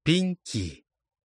пеньки.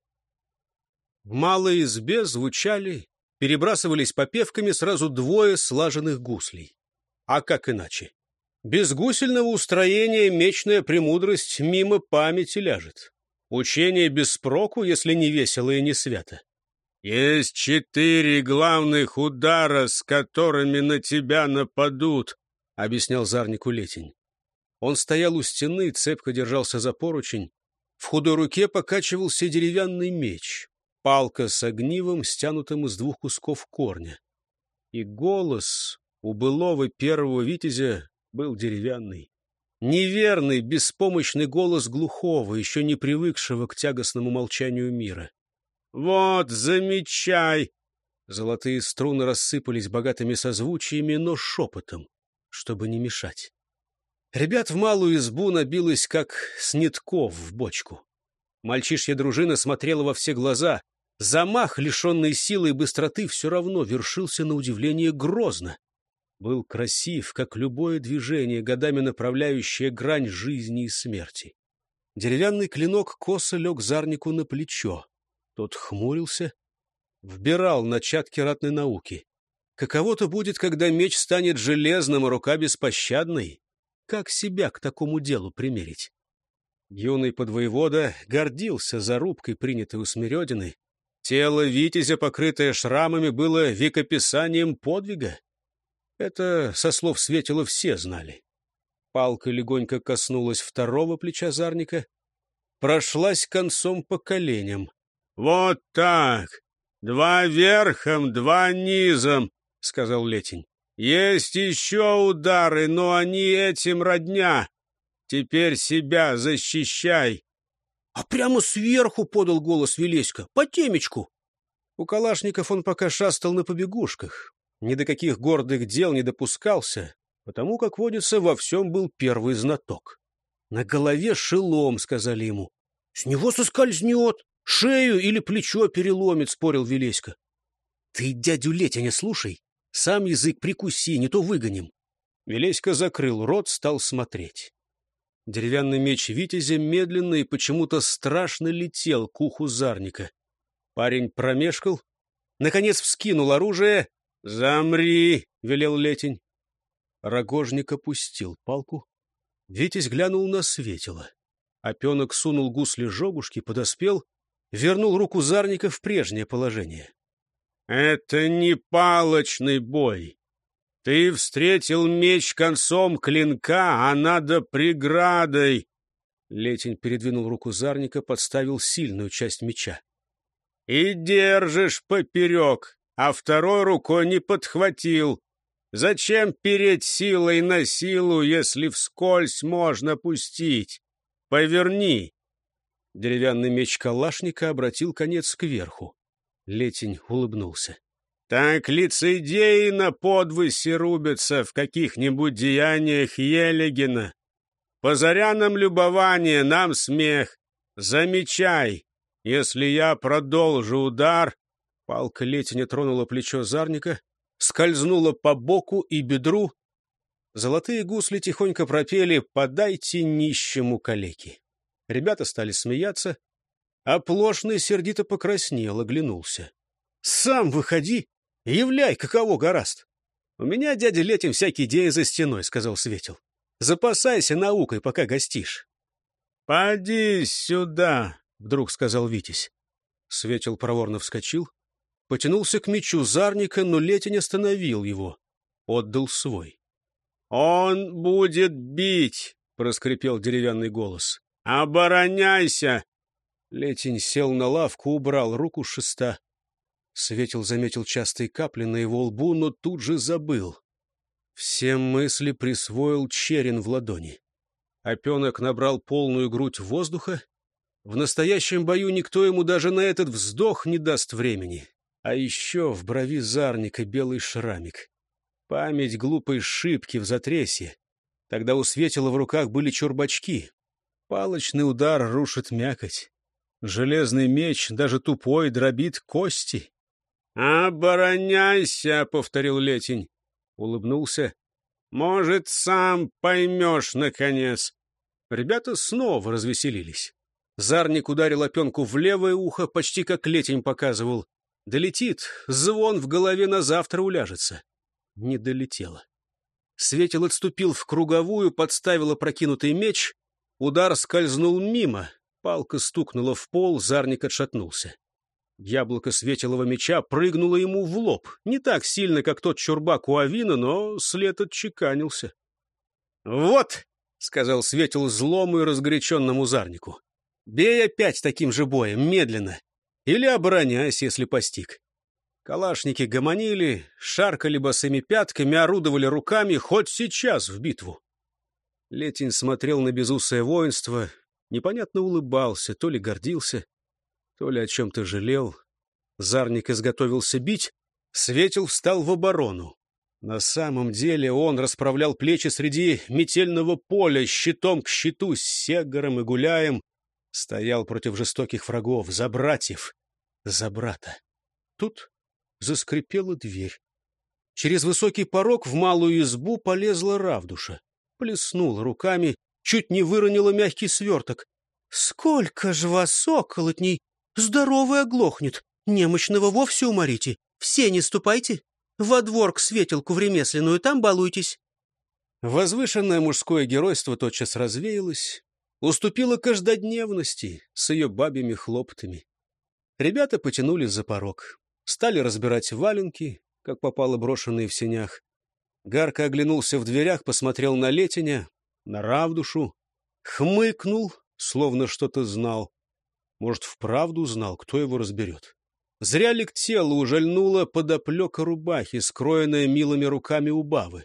В малой избе звучали, перебрасывались попевками сразу двое слаженных гуслей. А как иначе? Без гусельного устроения мечная премудрость мимо памяти ляжет. Учение без спроку, если не весело и не свято. «Есть 4 главных удара, с которыми на тебя нападут», — объяснял Зарнику Летень. Он стоял у стены, цепко держался за поручень. В худой руке покачивался деревянный меч, палка с огнивом, стянутым из 2 кусков корня. И голос у былого первого витязя был деревянный. Неверный, беспомощный голос глухого, еще не привыкшего к тягостному молчанию мира. «Вот, замечай!» Золотые струны рассыпались богатыми созвучиями, но шепотом, чтобы не мешать. Ребят в малую избу набилось, как снитков в бочку. Мальчишья дружина смотрела во все глаза. Замах, лишенный силы и быстроты, все равно вершился на удивление грозно. Был красив, как любое движение, годами направляющее грань жизни и смерти. Деревянный клинок косо лег Зарнику на плечо. Тот хмурился, вбирал начатки ратной науки. Каково-то будет, когда меч станет железным, а рука беспощадной. Как себя к такому делу примерить? Юный подвоевода гордился зарубкой, принятой у Смирёдины. Тело витязя, покрытое шрамами, было векописанием подвига. Это, со слов Светила, все знали. Палка легонько коснулась второго плеча Зарника, прошлась концом по коленям. — Вот так! 2 верхом, 2 низом, — сказал Летень. — Есть еще удары, но они этим родня. Теперь себя защищай. — А прямо сверху, — подал голос Велеська, — по темечку. У калашников он пока шастал на побегушках. Ни до каких гордых дел не допускался, потому, как водится, во всем был первый знаток. На голове шелом, — сказали ему. — С него соскользнет, шею или плечо переломит, — спорил Велеська. — Ты дядю Летяня слушай, сам язык прикуси, не то выгоним. Велеська закрыл рот, стал смотреть. Деревянный меч витязя медленно и почему-то страшно летел к уху Зарника. Парень промешкал, наконец вскинул оружие. — Замри! — велел Летень. Рогожник опустил палку. Витязь глянул на Светила. Опенок сунул гусли жогушки, подоспел, вернул руку Зарника в прежнее положение. — Это не палочный бой. Ты встретил меч концом клинка, а надо преградой. Летень передвинул руку Зарника, подставил сильную часть меча. — И держишь поперек, а второй рукой не подхватил. Зачем переть силой на силу, если вскользь можно пустить? Поверни. Деревянный меч калашника обратил конец кверху. Летень улыбнулся. — Так лицедеи на подвысе рубятся в каких-нибудь деяниях Елегина. По зарянам любования, нам смех. Замечай, если я продолжу удар... Палка Летеня тронула плечо Зарника, скользнула по боку и бедру. Золотые гусли тихонько пропели «Подайте нищему калеки». Ребята стали смеяться, а Плошный сердито покраснел, оглянулся. — Сам выходи, являй, каково гораст. — У меня, дядя Летень, всякие идеи за стеной, — сказал Светил. — Запасайся наукой, пока гостишь. — Поди сюда, — вдруг сказал Витязь. Светил проворно вскочил, потянулся к мечу Зарника, но Летень остановил его, отдал свой. — Он будет бить, — проскрипел деревянный голос. — Обороняйся! Летень сел на лавку, убрал руку с шеста. Светил заметил частые капли на его лбу, но тут же забыл. Все мысли присвоил черен в ладони. Опенок набрал полную грудь воздуха. В настоящем бою никто ему даже на этот вздох не даст времени. А еще в брови Зарника белый шрамик. Память глупой шибки в затресье. Тогда у Светила в руках были чурбачки. Палочный удар рушит мякоть. Железный меч, даже тупой, дробит кости. — Обороняйся, — повторил Летень. Улыбнулся. — Может, сам поймешь, наконец. Ребята снова развеселились. Зарник ударил опенку в левое ухо, почти как Летень показывал. Долетит, звон в голове на завтра уляжется. Не долетело. Светил отступил в круговую, подставил опрокинутый меч. Удар скользнул мимо. Палка стукнула в пол, Зарник отшатнулся. Яблоко светилого меча прыгнуло ему в лоб. Не так сильно, как тот чурбак у Авина, но след отчеканился. «Вот!» — сказал Светил злому и разгоряченному Зарнику. «Бей опять таким же боем, медленно. Или обороняйся, если постиг». Калашники гомонили, шаркали босыми пятками, орудовали руками, хоть сейчас в битву. Летень смотрел на безусое воинство, непонятно улыбался, то ли гордился, то ли о чем-то жалел. Зарник изготовился бить, Светил встал в оборону. На самом деле он расправлял плечи среди метельного поля, щитом к щиту, с Сегором и Гуляем, стоял против жестоких врагов, за братьев, за брата. Тут заскрипела дверь. Через высокий порог в малую избу полезла Равдуша. Плеснула руками, чуть не выронила мягкий сверток. — Сколько ж вас, околотней! Здоровый оглохнет! Немощного вовсе уморите! Все не ступайте! Во двор к Светилку в ремесленную, там балуйтесь! Возвышенное мужское геройство тотчас развеялось, уступило каждодневности с ее бабьими хлопотами. Ребята потянулись за порог. Стали разбирать валенки, как попало брошенные в сенях. Гарка оглянулся в дверях, посмотрел на Летеня, на Равдушу, хмыкнул, словно что-то знал. Может, вправду знал, кто его разберет. Зря ли к телу ужальнула подоплека рубахи, скроенная милыми руками убавы.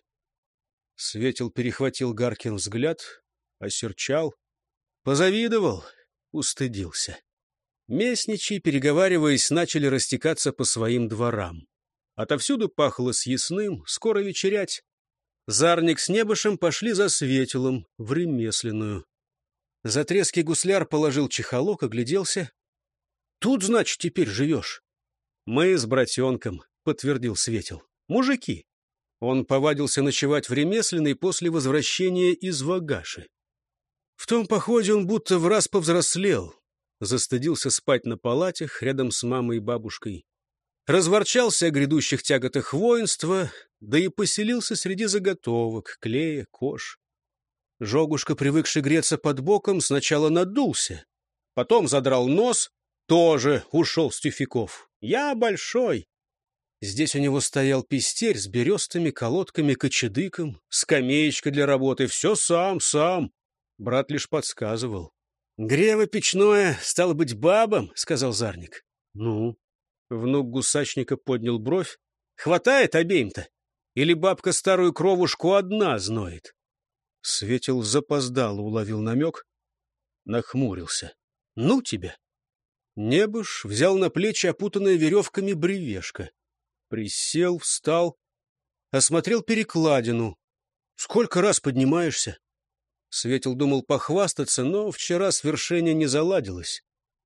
Светил перехватил Гаркин взгляд, осерчал, позавидовал, устыдился. Местничьи, переговариваясь, начали растекаться по своим дворам. Отовсюду пахло съестным, скоро вечерять. Зарник с Небышем пошли за Светилом в ремесленную. За трески гусляр положил чехолок, огляделся. — Тут, значит, теперь живешь? — Мы с братенком, — подтвердил Светил. — Мужики. Он повадился ночевать в ремесленной после возвращения из Вагаши. В том походе он будто враз повзрослел. Застыдился спать на палатях рядом с мамой и бабушкой. Разворчался о грядущих тяготах воинства, да и поселился среди заготовок, клея, кож. Жогушка, привыкший греться под боком, сначала надулся, потом задрал нос, тоже ушел с тюфяков. «Я большой!» Здесь у него стоял пестерь с берестами, колодками, кочедыком, скамеечка для работы. Все сам. Брат лишь подсказывал. «Грево печное, стало быть, бабам», — сказал Зарник. «Ну?» — внук гусачника поднял бровь. «Хватает обеим-то? Или бабка старую кровушку одна зноет?» Светил запоздало уловил намек, нахмурился. «Ну тебя!» Небыш взял на плечи опутанное веревками бревешко. Присел, встал, осмотрел перекладину. «Сколько раз поднимаешься?» Светил думал похвастаться, но вчера свершение не заладилось.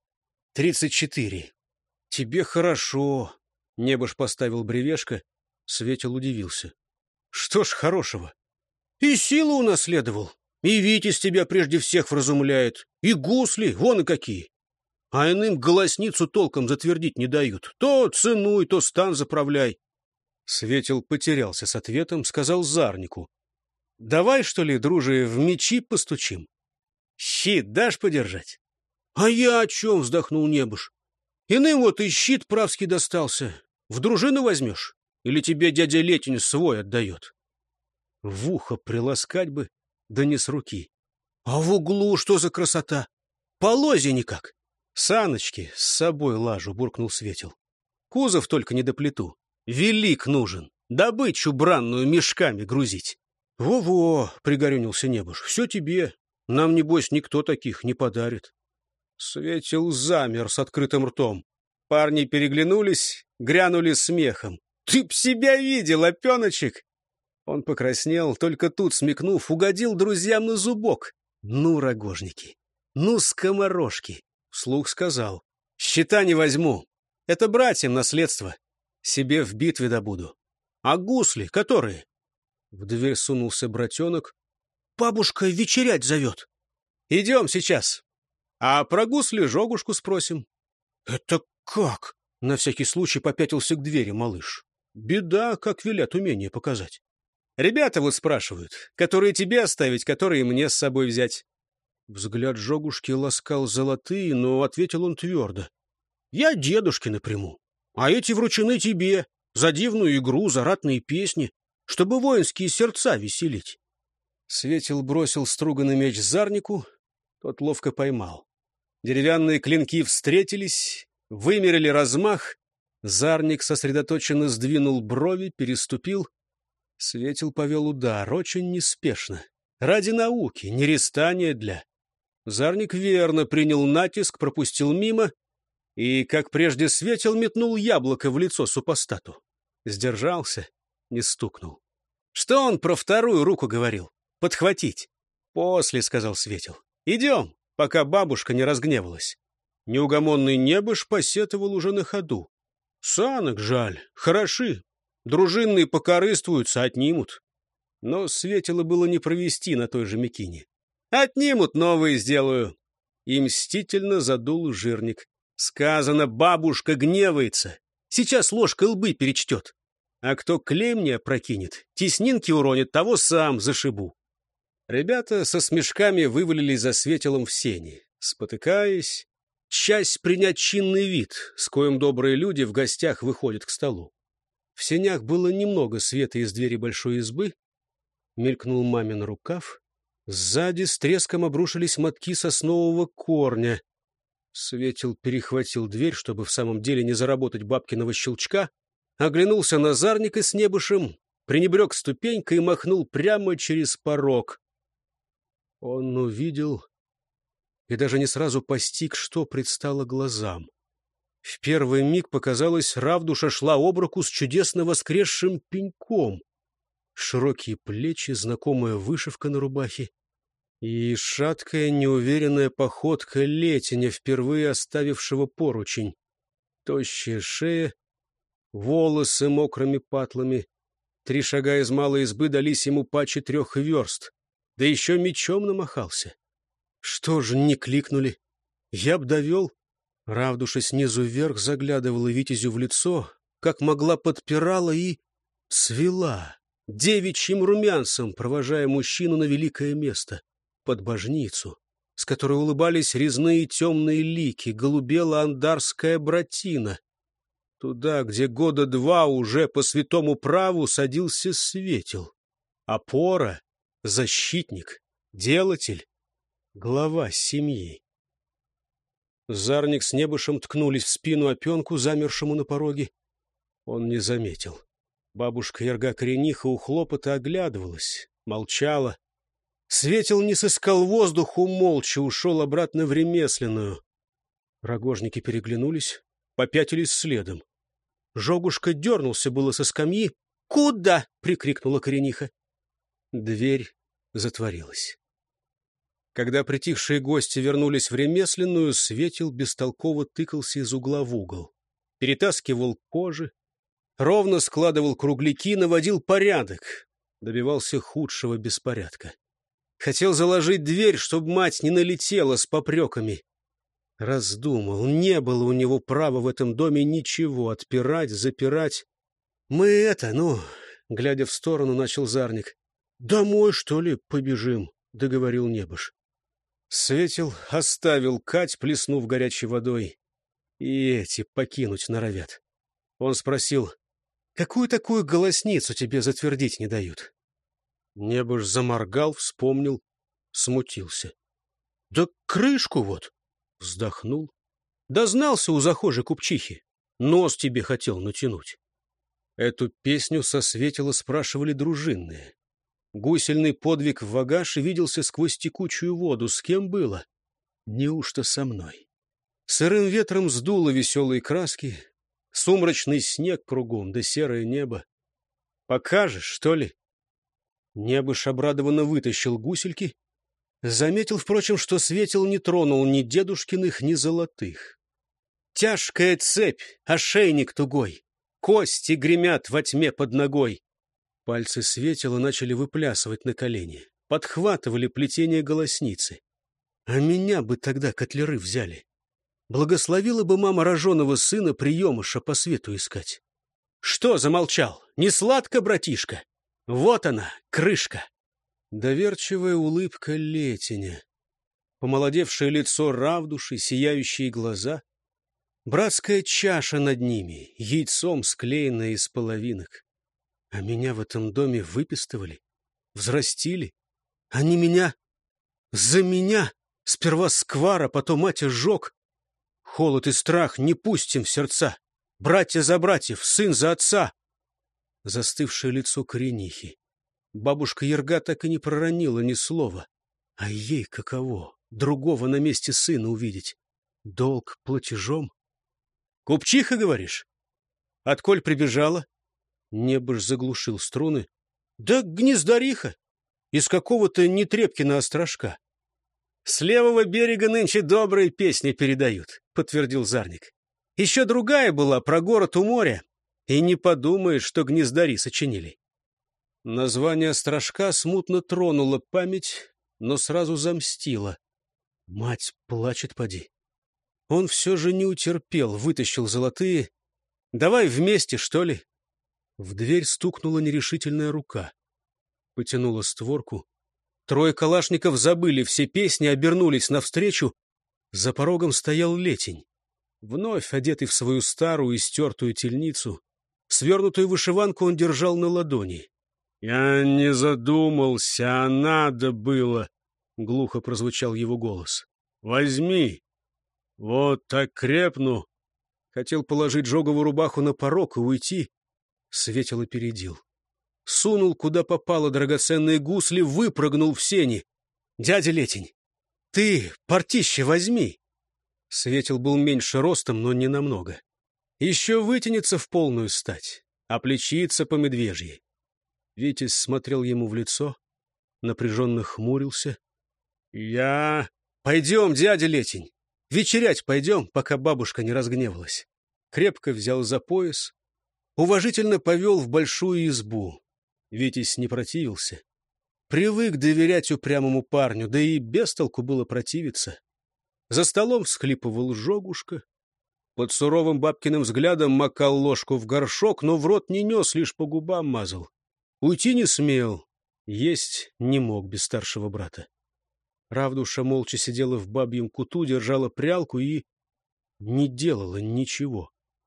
34. Тебе хорошо. Небыш поставил бревешко. Светил удивился. Что ж хорошего? И силу унаследовал, и Витязь тебя прежде всех вразумляет, и гусли, вон и какие. А иным голосницу толком затвердить не дают. То ценуй, то стан заправляй. Светил потерялся с ответом, сказал Зарнику. Давай, что ли, друже, в мечи постучим? Щит дашь подержать? А я о чем, вздохнул Небыш. Иным вот и щит правский достался. В дружину возьмешь? Или тебе дядя Летень свой отдает? В ухо приласкать бы, да не с руки. А в углу что за красота? Полози никак. Саночки с собой лажу, буркнул Светил. Кузов только не доплету. Велик нужен, добычу бранную мешками грузить. «Во-во!» — пригорюнился Небыш. «Все тебе. Нам, небось, никто таких не подарит». Светил замер с открытым ртом. Парни переглянулись, грянули смехом. «Ты б себя видел, опеночек!» Он покраснел, только тут, смекнув, угодил друзьям на зубок. «Ну, рогожники! Ну, скоморожки!» Вслух сказал. «Щита не возьму. Это братьям наследство. Себе в битве добуду. А гусли, которые?» В дверь сунулся братенок. «Бабушка вечерять зовет». «Идем сейчас». А про гусли Жогушку спросим. — Это как? — на всякий случай попятился к двери малыш. Беда, как велят умение показать. Ребята вот спрашивают, которые тебе оставить, которые мне с собой взять. Взгляд Жогушки ласкал золотые, но ответил он твердо. — Я дедушкины приму, а эти вручены тебе за дивную игру, за ратные песни, чтобы воинские сердца веселить. Светил бросил струганный меч Зарнику, тот ловко поймал. Деревянные клинки встретились, вымерили размах. Зарник сосредоточенно сдвинул брови, переступил. Светил повел удар, очень неспешно. Ради науки, не рестания для. Зарник верно принял натиск, пропустил мимо и, как прежде, Светил метнул яблоко в лицо супостату. Сдержался, не стукнул. Что он про вторую руку говорил? Подхватить. После, — сказал Светил. Идем, пока бабушка не разгневалась. Неугомонный небыш посетовал уже на ходу. Санок жаль, хороши. Дружинные покорыстуются, отнимут. Но Светило было не провести на той же мекине. Отнимут, новые сделаю. И мстительно задул жирник. Сказано, бабушка гневается. Сейчас ложкой лбы перечтет. А кто клейм не опрокинет, теснинки уронит, того сам зашибу. Ребята со смешками вывалились за Светилом в сени, спотыкаясь, часть принять чинный вид, с коим добрые люди в гостях выходят к столу. В сенях было немного света из двери большой избы. Мелькнул мамин рукав. Сзади с треском обрушились мотки соснового корня. Светил перехватил дверь, чтобы в самом деле не заработать бабкиного щелчка, оглянулся на Зарника с небышем, пренебрег ступенькой и махнул прямо через порог. Он увидел и даже не сразу постиг, что предстало глазам. В первый миг показалось, Равдуша шла об руку с чудесно воскресшим пеньком. Широкие плечи, знакомая вышивка на рубахе и шаткая, неуверенная походка Летиня, впервые оставившего поручень. Тощая шея, волосы мокрыми патлами. 3 шага из малой избы дались ему паче 3 верст. Да еще мечом намахался. Что же не кликнули? Я б довел. Равдуша снизу вверх заглядывала Витязю в лицо, как могла подпирала и цвела, девичьим румянцем провожая мужчину на великое место, под божницу, с которой улыбались резные темные лики, голубела андарская братина. Туда, где года 2 уже по святому праву садился Светил. Опора, защитник, делатель, глава семьи. Зарник с небышем ткнулись в спину опенку, замершему на пороге. Он не заметил. Бабушка Ярга-Корениха у хлопота оглядывалась, молчала. Светил не сыскал воздуху, молча ушел обратно в ремесленную. Рогожники переглянулись, попятились следом. Жогушка дернулся было со скамьи. «Куда?» — прикрикнула Корениха. Дверь затворилась. Когда притихшие гости вернулись в ремесленную, Светил бестолково тыкался из угла в угол. Перетаскивал кожи, ровно складывал кругляки, наводил порядок. Добивался худшего беспорядка. Хотел заложить дверь, чтобы мать не налетела с попреками. Раздумал, не было у него права в этом доме ничего отпирать, запирать. Мы глядя в сторону, начал Зарник. Домой, что ли, побежим, договорил Небыш. Светил оставил Кать, плеснув горячей водой. И эти покинуть норовят. Он спросил, какую такую голосницу тебе затвердить не дают? Небыш заморгал, вспомнил, смутился. Да крышку вот. Вздохнул. Дознался у захожей купчихи. Нос тебе хотел натянуть. Эту песню со Светила спрашивали дружинные. Гусельный подвиг в Вагаше виделся сквозь текучую воду. С кем было? Неужто со мной? Сырым ветром сдуло веселые краски. Сумрачный снег кругом, да серое небо. Покажешь, что ли? Небыш обрадованно вытащил гусельки. Заметил, впрочем, что Светил не тронул ни дедушкиных, ни золотых. Тяжкая цепь, ошейник тугой, кости гремят во тьме под ногой. Пальцы Светила начали выплясывать на колени, подхватывали плетение голосницы. А меня бы тогда котляры взяли. Благословила бы мама роженого сына приемыша по свету искать. Что замолчал? Не сладко, братишка? Вот она, крышка. Доверчивая улыбка Летиня, помолодевшее лицо Равдуши, сияющие глаза, братская чаша над ними, яйцом склеенная из половинок. А меня в этом доме выпистывали, взрастили. Они меня... За меня! Сперва сквара, потом мать сжег. Холод и страх не пустим в сердца. Братья за братьев, сын за отца. Застывшее лицо Коренихи. Бабушка Ерга так и не проронила ни слова. А ей каково другого на месте сына увидеть? Долг платежом? Купчиха, говоришь? Отколь прибежала? Небыш заглушил струны. Да гнездариха. Из какого-то Нетребкина острожка. С левого берега нынче добрые песни передают, подтвердил Зарник. Еще другая была про город у моря. И не подумаешь, что гнездари сочинили. Название острожка смутно тронуло память, но сразу замстило. Мать плачет, поди. Он все же не утерпел, вытащил золотые. Давай вместе, что ли? В дверь стукнула нерешительная рука. Потянула створку. Трое калашников забыли все песни, обернулись навстречу. За порогом стоял Летень, вновь одетый в свою старую истертую тельницу. Свернутую вышиванку он держал на ладони. — Я не задумался, а надо было, — глухо прозвучал его голос. — Возьми. Вот так крепну. Хотел положить жоговую рубаху на порог и уйти. Светил опередил. Сунул, куда попало драгоценные гусли, выпрыгнул в сени. — Дядя Летень, ты портище возьми. Светил был меньше ростом, но не намного. Еще вытянется в полную стать, а плечится по медвежьи. Витязь смотрел ему в лицо, напряженно хмурился. — Я... — Пойдем, дядя Летень, вечерять пойдем, пока бабушка не разгневалась. Крепко взял за пояс, уважительно повел в большую избу. Витязь не противился. Привык доверять упрямому парню, да и без толку было противиться. За столом всхлипывал Жогушка. Под суровым бабкиным взглядом макал ложку в горшок, но в рот не нес, лишь по губам мазал. Уйти не смел, есть не мог без старшего брата. Равдуша молча сидела в бабьем куту, держала прялку и не делала ничего.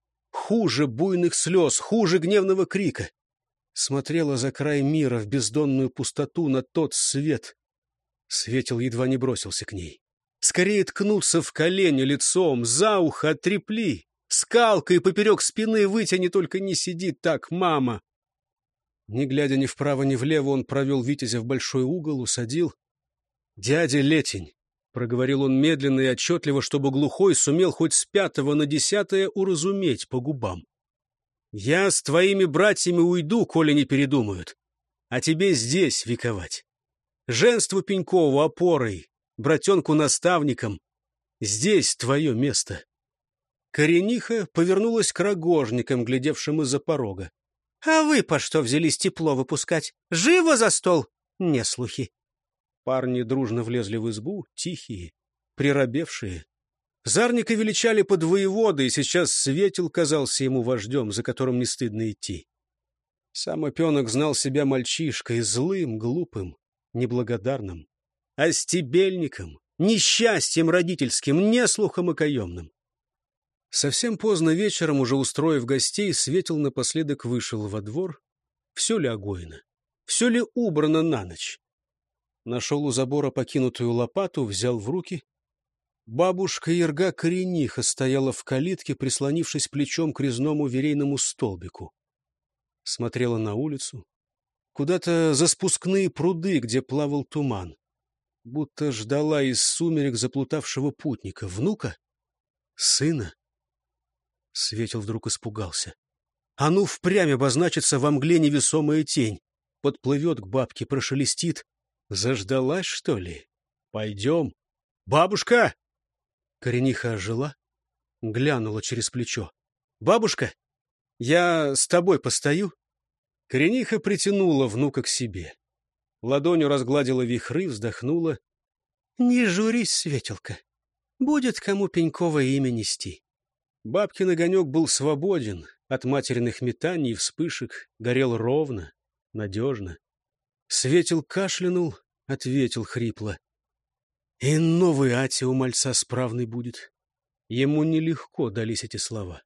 Хуже буйных слез, хуже гневного крика. Смотрела за край мира в бездонную пустоту на тот свет. Светил едва не бросился к ней. Скорее ткнуться в колени лицом, за ухо оттрепли. Скалкой поперек спины вытяни, только не сиди так, мама. Не глядя ни вправо, ни влево, он провел Витязя в большой угол, усадил. — Дядя Летень, — проговорил он медленно и отчетливо, чтобы глухой сумел хоть с 5 на 10 уразуметь по губам. — Я с твоими братьями уйду, коли не передумают, а тебе здесь вековать. Женству Пенькову опорой, братенку наставником. Здесь твое место. Корениха повернулась к рогожникам, глядевшим из-за порога. — А вы по что взялись тепло выпускать? Живо за стол! Не слухи. Парни дружно влезли в избу, тихие, приробевшие. Зарника величали под воевода, и сейчас Светил казался ему вождем, за которым не стыдно идти. Сам опенок знал себя мальчишкой, злым, глупым, неблагодарным, остебельником, несчастьем родительским, неслухом и каемным. Совсем поздно вечером, уже устроив гостей, Светил напоследок вышел во двор. Все ли огоено? Все ли убрано на ночь? Нашел у забора покинутую лопату, взял в руки. Бабушка Ерга Корениха стояла в калитке, прислонившись плечом к резному верейному столбику. Смотрела на улицу, куда-то за спускные пруды, где плавал туман. Будто ждала из сумерек заплутавшего путника. Внука? Сына? Светил вдруг испугался. А ну впрямь обозначится во мгле невесомая тень. Подплывет к бабке, прошелестит. Заждалась, что ли? Пойдем. Бабушка! Корениха ожила, глянула через плечо. Бабушка, я с тобой постою. Корениха притянула внука к себе. Ладонью разгладила вихры, вздохнула. Не журись, Светелка. Будет кому Пенькова имя нести. Бабкин огонек был свободен от материных метаний и вспышек, горел ровно, надежно. Светел кашлянул, ответил хрипло. И новый Ати у мальца справный будет. Ему нелегко дались эти слова.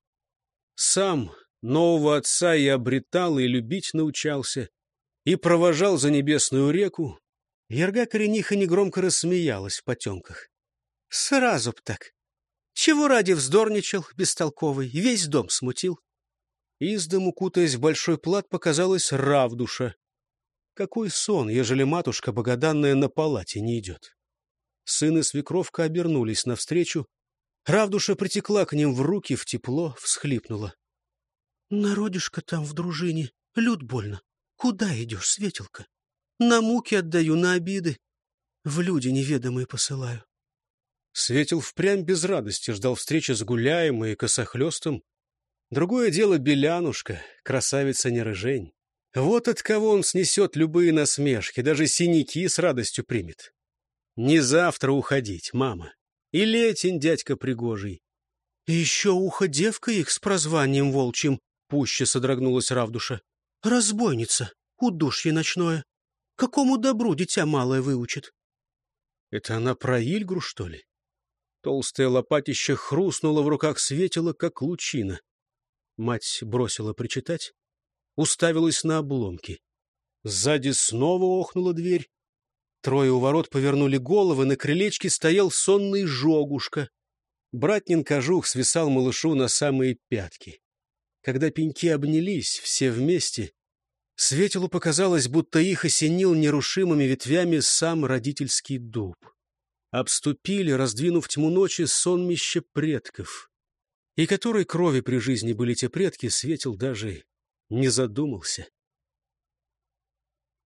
Сам нового отца и обретал, и любить научался, и провожал за небесную реку. Ярга Корениха негромко рассмеялась в потемках. Сразу б так. Чего ради вздорничал, бестолковый, весь дом смутил. Из дому, кутаясь в большой плат, показалась Равдуша. Какой сон, ежели матушка богоданная на палате не идет. Сын и свекровка обернулись навстречу. Равдуша притекла к ним в руки, в тепло, всхлипнула. — Народишко там в дружине, люд больно. Куда идешь, Светелка? На муки отдаю, на обиды. В люди неведомые посылаю. Светел впрямь без радости ждал встречи с Гуляем и Косохлёстом. Другое дело Белянушка, красавица не рыжень. Вот от кого он снесет любые насмешки, даже синяки с радостью примет. Не завтра уходить, мама. И Летень, дядька пригожий. И еще ухо девка их с прозванием волчьим, пуще содрогнулась Равдуша. Разбойница, удушье ночное. Какому добру дитя малое выучит? Это она про Ильгру, что ли? Толстое лопатище хрустнуло в руках Светела, как лучина. Мать бросила причитать, уставилась на обломки. Сзади снова охнула дверь. Трое у ворот повернули головы, на крылечке стоял сонный Жогушка. Братнин кожух свисал малышу на самые пятки. Когда пеньки обнялись все вместе, Светелу показалось, будто их осенил нерушимыми ветвями сам родительский дуб. Обступили, раздвинув тьму ночи, сонмище предков. И которой крови при жизни были те предки, Светел даже не задумался.